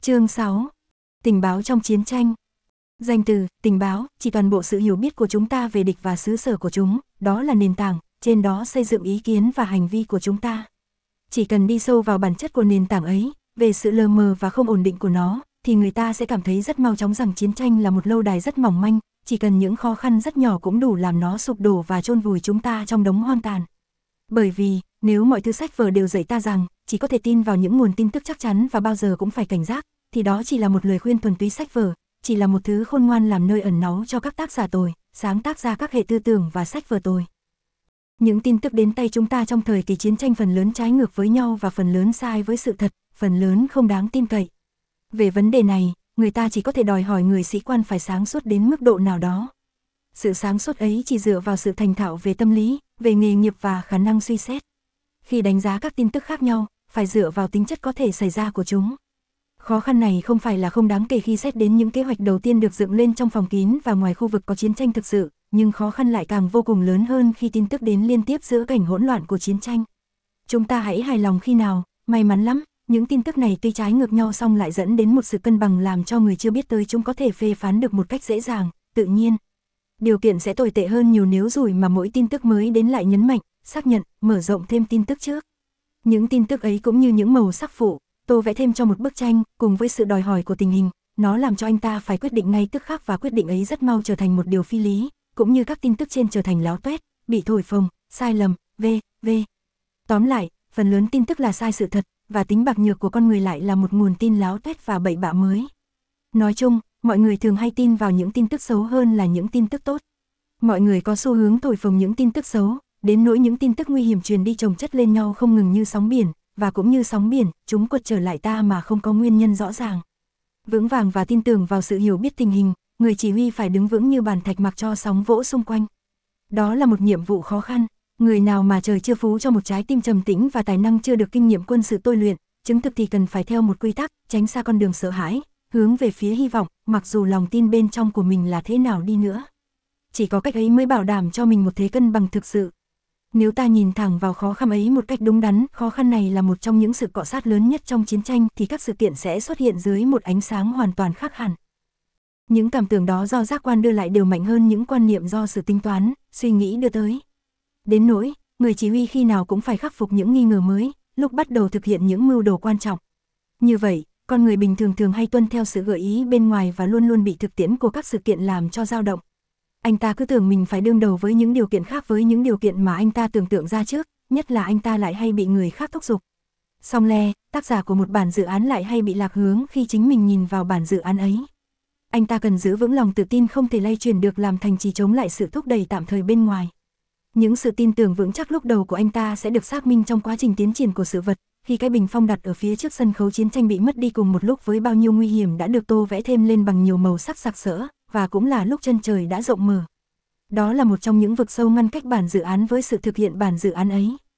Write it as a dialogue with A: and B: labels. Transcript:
A: Chương 6. Tình báo trong chiến tranh. Danh từ, tình báo, chỉ toàn bộ sự hiểu biết của chúng ta về địch và xứ sở của chúng, đó là nền tảng, trên đó xây dựng ý kiến và hành vi của chúng ta. Chỉ cần đi sâu vào bản chất của nền tảng ấy, về sự lờ mờ và không ổn định của nó, thì người ta sẽ cảm thấy rất mau chóng rằng chiến tranh là một lâu đài rất mỏng manh, chỉ cần những khó khăn rất nhỏ cũng đủ làm nó sụp đổ và chôn vùi chúng ta trong đống hoang tàn. Bởi vì, nếu mọi thứ sách vở đều dạy ta rằng, chỉ có thể tin vào những nguồn tin tức chắc chắn và bao giờ cũng phải cảnh giác, thì đó chỉ là một lời khuyên thuần túy sách vở, chỉ là một thứ khôn ngoan làm nơi ẩn náu cho các tác giả tồi, sáng tác ra các hệ tư tưởng và sách vở tồi. Những tin tức đến tay chúng ta trong thời kỳ chiến tranh phần lớn trái ngược với nhau và phần lớn sai với sự thật, phần lớn không đáng tin cậy. Về vấn đề này, người ta chỉ có thể đòi hỏi người sĩ quan phải sáng suốt đến mức độ nào đó. Sự sáng suốt ấy chỉ dựa vào sự thành thạo về tâm lý, về nghề nghiệp và khả năng suy xét. Khi đánh giá các tin tức khác nhau, phải dựa vào tính chất có thể xảy ra của chúng. Khó khăn này không phải là không đáng kể khi xét đến những kế hoạch đầu tiên được dựng lên trong phòng kín và ngoài khu vực có chiến tranh thực sự, nhưng khó khăn lại càng vô cùng lớn hơn khi tin tức đến liên tiếp giữa cảnh hỗn loạn của chiến tranh. Chúng ta hãy hài lòng khi nào, may mắn lắm, những tin tức này tuy trái ngược nhau song lại dẫn đến một sự cân bằng làm cho người chưa biết tới chúng có thể phê phán được một cách dễ dàng, tự nhiên. Điều kiện sẽ tồi tệ hơn nhiều nếu rủi mà mỗi tin tức mới đến lại nhấn mạnh, xác nhận, mở rộng thêm tin tức trước. Những tin tức ấy cũng như những màu sắc phụ, tô vẽ thêm cho một bức tranh, cùng với sự đòi hỏi của tình hình, nó làm cho anh ta phải quyết định ngay tức khắc và quyết định ấy rất mau trở thành một điều phi lý, cũng như các tin tức trên trở thành láo tuét, bị thổi phồng, sai lầm, v.v. Tóm lại, phần lớn tin tức là sai sự thật, và tính bạc nhược của con người lại là một nguồn tin láo tuét và bậy bạ mới. Nói chung, mọi người thường hay tin vào những tin tức xấu hơn là những tin tức tốt. Mọi người có xu hướng thổi phồng những tin tức xấu, đến nỗi những tin tức nguy hiểm truyền đi chồng chất lên nhau không ngừng như sóng biển, và cũng như sóng biển, chúng quật trở lại ta mà không có nguyên nhân rõ ràng. Vững vàng và tin tưởng vào sự hiểu biết tình hình, người chỉ huy phải đứng vững như bàn thạch mặc cho sóng vỗ xung quanh. Đó là một nhiệm vụ khó khăn, người nào mà trời chưa phú cho một trái tim trầm tĩnh và tài năng chưa được kinh nghiệm quân sự tôi luyện, chứng thực thì cần phải theo một quy tắc, tránh xa con đường sợ hãi, hướng về phía hy vọng, mặc dù lòng tin bên trong của mình là thế nào đi nữa. Chỉ có cách ấy mới bảo đảm cho mình một thế cân bằng thực sự. Nếu ta nhìn thẳng vào khó khăn ấy một cách đúng đắn, khó khăn này là một trong những sự cọ sát lớn nhất trong chiến tranh, thì các sự kiện sẽ xuất hiện dưới một ánh sáng hoàn toàn khác hẳn. Những cảm tưởng đó do giác quan đưa lại đều mạnh hơn những quan niệm do sự tính toán, suy nghĩ đưa tới. Đến nỗi, người chỉ huy khi nào cũng phải khắc phục những nghi ngờ mới, lúc bắt đầu thực hiện những mưu đồ quan trọng. Như vậy, con người bình thường thường hay tuân theo sự gợi ý bên ngoài và luôn luôn bị thực tiễn của các sự kiện làm cho dao động. Anh ta cứ tưởng mình phải đương đầu với những điều kiện khác với những điều kiện mà anh ta tưởng tượng ra trước, nhất là anh ta lại hay bị người khác thúc giục. Song le, tác giả của một bản dự án lại hay bị lạc hướng khi chính mình nhìn vào bản dự án ấy. Anh ta cần giữ vững lòng tự tin không thể lay chuyển được làm thành trì chống lại sự thúc đẩy tạm thời bên ngoài. Những sự tin tưởng vững chắc lúc đầu của anh ta sẽ được xác minh trong quá trình tiến triển của sự vật, khi cái bình phong đặt ở phía trước sân khấu chiến tranh bị mất đi cùng một lúc với bao nhiêu nguy hiểm đã được tô vẽ thêm lên bằng nhiều màu sắc sặc sỡ, và cũng là lúc chân trời đã rộng mở. Đó là một trong những vực sâu ngăn cách bản dự án với sự thực hiện bản dự án ấy.